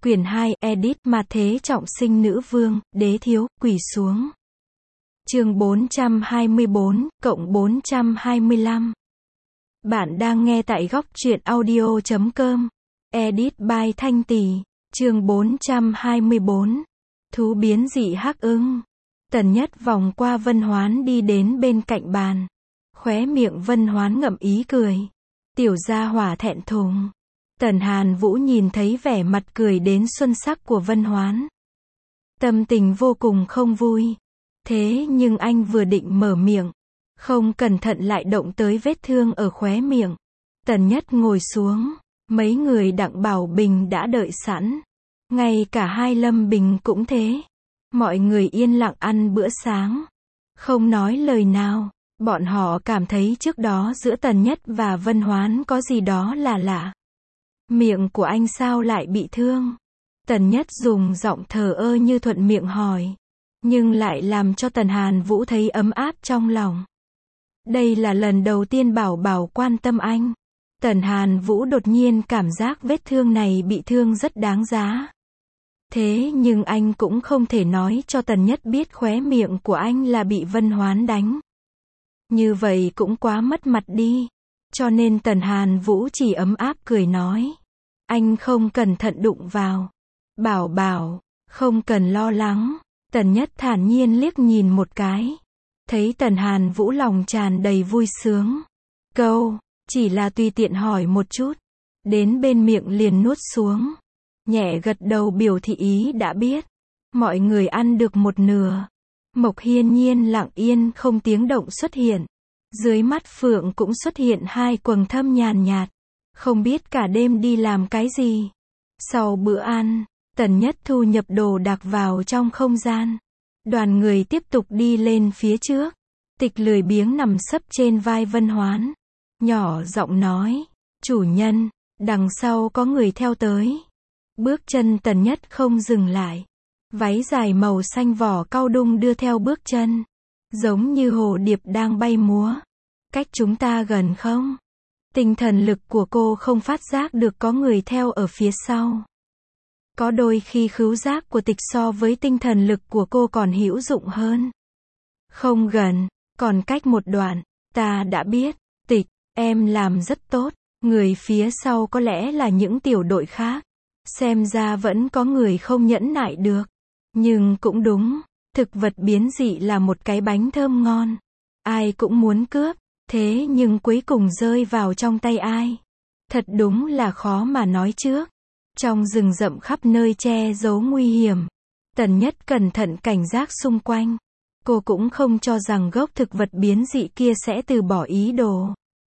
Quyển 2, edit Ma Thế Trọng Sinh Nữ Vương, Đế Thiếu, quỳ xuống. Chương 424, cộng 425. Bạn đang nghe tại góc truyện audio.com. Edit by Thanh Tỳ. Chương 424. Thú biến dị hắc ưng. Tần Nhất vòng qua Vân Hoán đi đến bên cạnh bàn. Khóe miệng Vân Hoán ngậm ý cười. Tiểu gia hỏa thẹn thùng. Tần Hàn Vũ nhìn thấy vẻ mặt cười đến xuân sắc của Vân Hoán. Tâm tình vô cùng không vui. Thế nhưng anh vừa định mở miệng, không cẩn thận lại động tới vết thương ở khóe miệng. Tần Nhất ngồi xuống, mấy người Đặng Bảo Bình đã đợi sẵn. Ngay cả hai Lâm Bình cũng thế. Mọi người yên lặng ăn bữa sáng. Không nói lời nào. Bọn họ cảm thấy trước đó giữa Tần Nhất và Vân Hoán có gì đó là lạ. Miệng của anh sao lại bị thương? Tần Nhất dùng giọng thờ ơ như thuận miệng hỏi. Nhưng lại làm cho Tần Hàn Vũ thấy ấm áp trong lòng. Đây là lần đầu tiên Bảo Bảo quan tâm anh. Tần Hàn Vũ đột nhiên cảm giác vết thương này bị thương rất đáng giá. Thế nhưng anh cũng không thể nói cho Tần Nhất biết khóe miệng của anh là bị Vân Hoán đánh. Như vậy cũng quá mất mặt đi. Cho nên Tần Hàn Vũ chỉ ấm áp cười nói. Anh không cẩn thận đụng vào. Bảo Bảo, không cần lo lắng. Tần Nhất thản nhiên liếc nhìn một cái. Thấy Tần Hàn Vũ lòng tràn đầy vui sướng. Câu, chỉ là tùy tiện hỏi một chút. Đến bên miệng liền nuốt xuống. Nhẹ gật đầu biểu thị ý đã biết. Mọi người ăn được một nửa. Mộc Hiên Nhiên lặng yên không tiếng động xuất hiện. Dưới mắt Phượng cũng xuất hiện hai quầng thâm nhàn nhạt. Không biết cả đêm đi làm cái gì. Sau bữa ăn, Tần Nhất thu nhập đồ đạc vào trong không gian. Đoàn người tiếp tục đi lên phía trước. Tịch lười biếng nằm sấp trên vai Vân Hoán. Nhỏ giọng nói, chủ nhân, đằng sau có người theo tới. Bước chân Tần Nhất không dừng lại. Váy dài màu xanh vỏ cau đung đưa theo bước chân. Giống như hồ điệp đang bay múa. Cách chúng ta gần không? Tinh thần lực của cô không phát giác được có người theo ở phía sau. Có đôi khi khứu giác của Tịch so với tinh thần lực của cô còn hữu dụng hơn. Không gần, còn cách một đoạn. Ta đã biết, Tịch, em làm rất tốt. Người phía sau có lẽ là những tiểu đội khác. Xem ra vẫn có người không nhẫn nại được. Nhưng cũng đúng, thực vật biến dị là một cái bánh thơm ngon. Ai cũng muốn cướp, thế nhưng cuối cùng rơi vào trong tay ai? Thật đúng là khó mà nói trước. Trong rừng rậm khắp nơi che giấu nguy hiểm. Tần Nhất cẩn thận cảnh giác xung quanh. Cô cũng không cho rằng gốc thực vật biến dị kia sẽ từ bỏ ý đồ.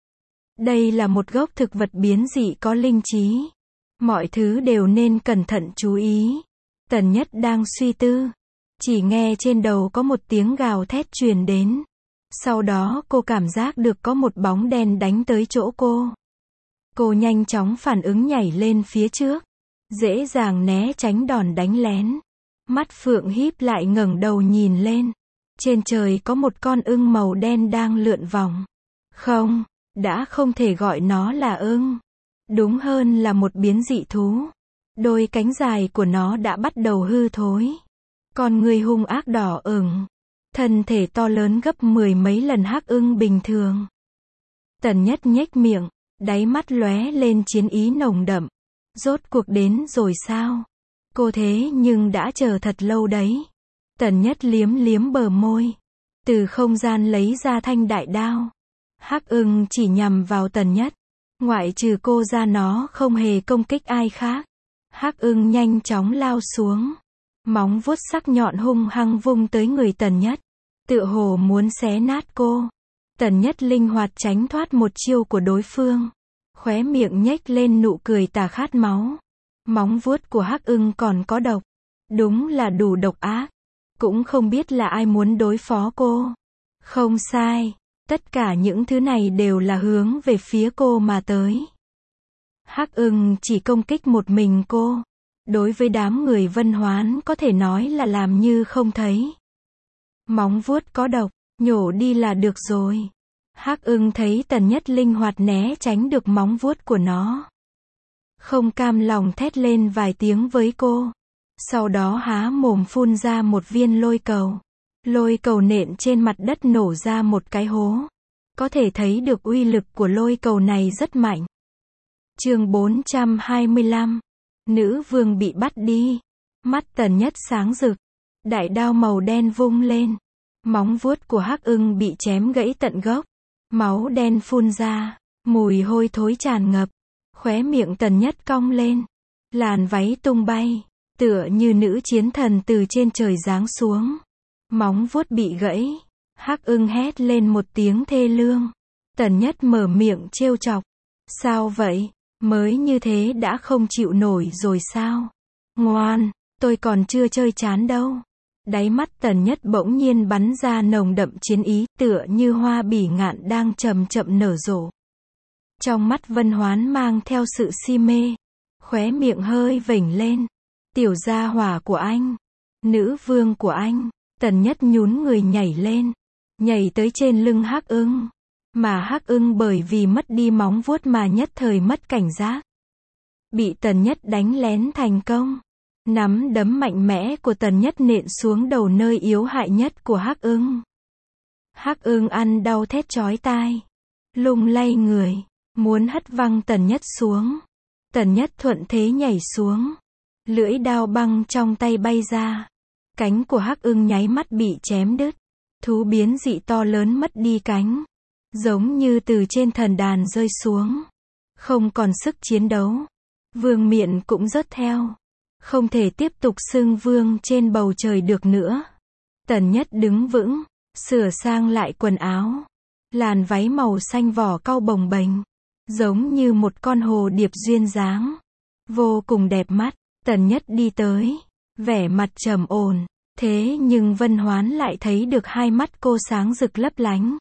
Đây là một gốc thực vật biến dị có linh trí. Mọi thứ đều nên cẩn thận chú ý. Tần Nhất đang suy tư. Chỉ nghe trên đầu có một tiếng gào thét truyền đến. Sau đó cô cảm giác được có một bóng đen đánh tới chỗ cô. Cô nhanh chóng phản ứng nhảy lên phía trước. Dễ dàng né tránh đòn đánh lén. Mắt Phượng híp lại ngẩng đầu nhìn lên. Trên trời có một con ưng màu đen đang lượn vòng. Không, đã không thể gọi nó là ưng. Đúng hơn là một biến dị thú. Đôi cánh dài của nó đã bắt đầu hư thối. Con người hung ác đỏ ửng. Thân thể to lớn gấp 10 mấy lần hắc ưng bình thường. Tần Nhất nhếch miệng, đáy mắt lóe lên chiến ý nồng đậm. Rốt cuộc đến rồi sao? Cô thế nhưng đã chờ thật lâu đấy. Tần Nhất liếm liếm bờ môi. Từ không gian lấy ra thanh đại đao. Hắc ưng chỉ nhằm vào Tần Nhất. Ngoại trừ cô ra nó không hề công kích ai khác. Hắc ưng nhanh chóng lao xuống. Móng vuốt sắc nhọn hung hăng vung tới người Tần Nhất. Tựa hồ muốn xé nát cô. Tần Nhất linh hoạt tránh thoát một chiêu của đối phương. Khóe miệng nhếch lên nụ cười tà khát máu. Móng vuốt của hắc ưng còn có độc. Đúng là đủ độc ác. Cũng không biết là ai muốn đối phó cô. Không sai. Tất cả những thứ này đều là hướng về phía cô mà tới. Hắc ưng chỉ công kích một mình cô. Đối với đám người Vân Hoán có thể nói là làm như không thấy. Móng vuốt có độc, nhổ đi là được rồi. Hắc ưng thấy Tần Nhất linh hoạt né tránh được móng vuốt của nó. không cam lòng thét lên vài tiếng với cô. Sau đó há mồm phun ra một viên lôi cầu. Lôi cầu nện trên mặt đất nổ ra một cái hố. Có thể thấy được uy lực của lôi cầu này rất mạnh. Chương 425. Nữ vương bị bắt đi. Mắt Tần Nhất sáng rực. Đại đao màu đen vung lên. Móng vuốt của Hắc Ưng bị chém gãy tận gốc. Máu đen phun ra. Mùi hôi thối tràn ngập. Khóe miệng Tần Nhất cong lên. Làn váy tung bay. Tựa như nữ chiến thần từ trên trời giáng xuống. Móng vuốt bị gãy. Hắc Ưng hét lên một tiếng thê lương. Tần Nhất mở miệng trêu chọc. Sao vậy? Mới như thế đã không chịu nổi rồi sao? Ngoan, tôi còn chưa chơi chán đâu. Đáy mắt Tần Nhất bỗng nhiên bắn ra nồng đậm chiến ý, tựa như hoa bỉ ngạn đang chậm chậm nở rộ. Trong mắt Vân Hoán mang theo sự si mê. Khóe miệng hơi vểnh lên. Tiểu gia hỏa của anh. Nữ vương của anh. Tần Nhất nhún người nhảy lên. Nhảy tới trên lưng Hắc Ưng. Mà Hắc Ưng bởi vì mất đi móng vuốt mà nhất thời mất cảnh giác. Bị Tần Nhất đánh lén thành công. Nắm đấm mạnh mẽ của Tần Nhất nện xuống đầu nơi yếu hại nhất của Hắc Ưng. Hắc Ưng ăn đau thét chói tai. Lung lay người. Muốn hất văng Tần Nhất xuống. Tần Nhất thuận thế nhảy xuống. Lưỡi đao băng trong tay bay ra. Cánh của Hắc Ưng nháy mắt bị chém đứt. Thú biến dị to lớn mất đi cánh. Giống như từ trên thần đàn rơi xuống. Không còn sức chiến đấu. Vương miện cũng rớt theo. Không thể tiếp tục xưng vương trên bầu trời được nữa. Tần Nhất đứng vững. Sửa sang lại quần áo. Làn váy màu xanh vỏ cau bồng bềnh. Giống như một con hồ điệp duyên dáng. Vô cùng đẹp mắt. Tần Nhất đi tới. Vẻ mặt trầm ổn. Thế nhưng Vân Hoán lại thấy được hai mắt cô sáng rực lấp lánh.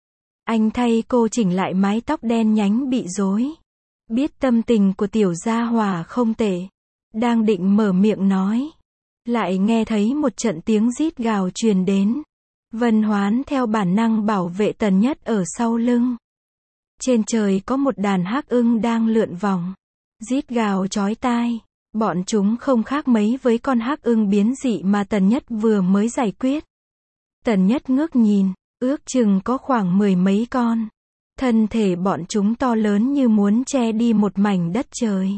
Anh thay cô chỉnh lại mái tóc đen nhánh bị rối. Biết tâm tình của tiểu gia hỏa không tệ. Đang định mở miệng nói. Lại nghe thấy một trận tiếng rít gào truyền đến. Vân Hoán theo bản năng bảo vệ Tần Nhất ở sau lưng. Trên trời có một đàn Hắc Ưng đang lượn vòng. Rít gào chói tai. Bọn chúng không khác mấy với con Hắc Ưng biến dị mà Tần Nhất vừa mới giải quyết. Tần Nhất ngước nhìn, ước chừng có khoảng 10 mấy con. Thân thể bọn chúng to lớn như muốn che đi một mảnh đất trời.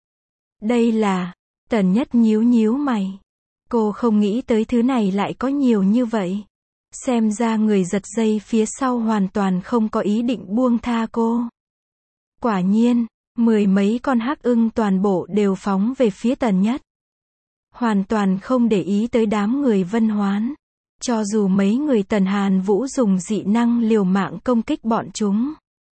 Đây là... Tần Nhất nhíu nhíu mày. Cô không nghĩ tới thứ này lại có nhiều như vậy. Xem ra người giật dây phía sau hoàn toàn không có ý định buông tha cô. Quả nhiên, 10 mấy con Hắc Ưng toàn bộ đều phóng về phía Tần Nhất. Hoàn toàn không để ý tới đám người Vân Hoán. Cho dù mấy người Tần Hàn Vũ dùng dị năng liều mạng công kích bọn chúng.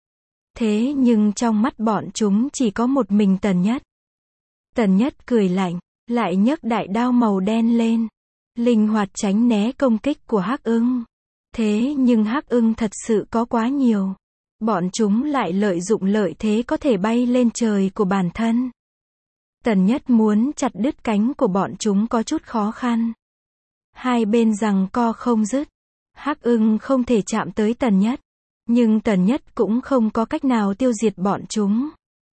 Thế nhưng trong mắt bọn chúng chỉ có một mình Tần Nhất. Tần Nhất cười lạnh, lại nhấc đại đao màu đen lên. Linh hoạt tránh né công kích của Hắc Ưng. Thế nhưng Hắc Ưng thật sự có quá nhiều. Bọn chúng lại lợi dụng lợi thế có thể bay lên trời của bản thân. Tần Nhất muốn chặt đứt cánh của bọn chúng có chút khó khăn. Hai bên giằng co không dứt. Hắc Ưng không thể chạm tới Tần Nhất. Nhưng Tần Nhất cũng không có cách nào tiêu diệt bọn chúng.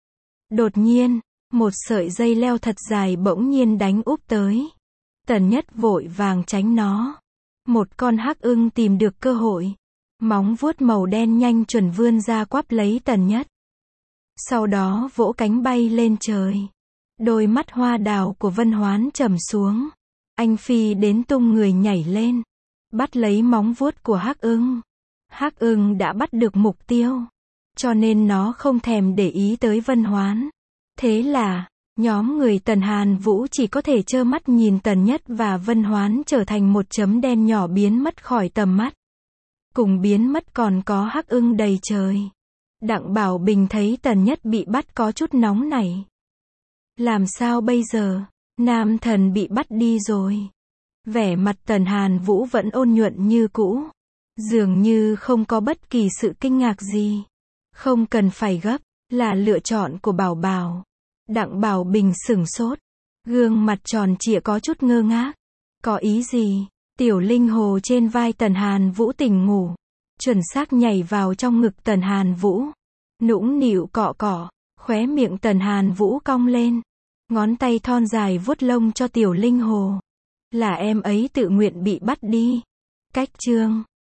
Đột nhiên, một sợi dây leo thật dài bỗng nhiên đánh úp tới. Tần Nhất vội vàng tránh nó. Một con Hắc Ưng tìm được cơ hội. Móng vuốt màu đen nhanh chuẩn vươn ra quắp lấy Tần Nhất. Sau đó vỗ cánh bay lên trời. Đôi mắt hoa đào của Vân Hoán trầm xuống. Anh phi đến tung người nhảy lên. Bắt lấy móng vuốt của Hắc Ưng. Hắc Ưng đã bắt được mục tiêu. Cho nên nó không thèm để ý tới Vân Hoán. Thế là, nhóm người Tần Hàn Vũ chỉ có thể trơ mắt nhìn Tần Nhất và Vân Hoán trở thành một chấm đen nhỏ biến mất khỏi tầm mắt. Cùng biến mất còn có Hắc Ưng đầy trời. Đặng Bảo Bình thấy Tần Nhất bị bắt có chút nóng nảy. Làm sao bây giờ? Nam thần bị bắt đi rồi. Vẻ mặt Tần Hàn Vũ vẫn ôn nhuận như cũ. Dường như không có bất kỳ sự kinh ngạc gì. Không cần phải gấp, là lựa chọn của Bảo Bảo. Đặng Bảo Bình sửng sốt. Gương mặt tròn trịa có chút ngơ ngác. Có ý gì? Tiểu linh hồ trên vai Tần Hàn Vũ tỉnh ngủ. Chuẩn xác nhảy vào trong ngực Tần Hàn Vũ. Nũng nịu cọ cọ. Khóe miệng Tần Hàn Vũ cong lên. Ngón tay thon dài vuốt lông cho Tiểu Linh Hồ. Là em ấy tự nguyện bị bắt đi. Cách chương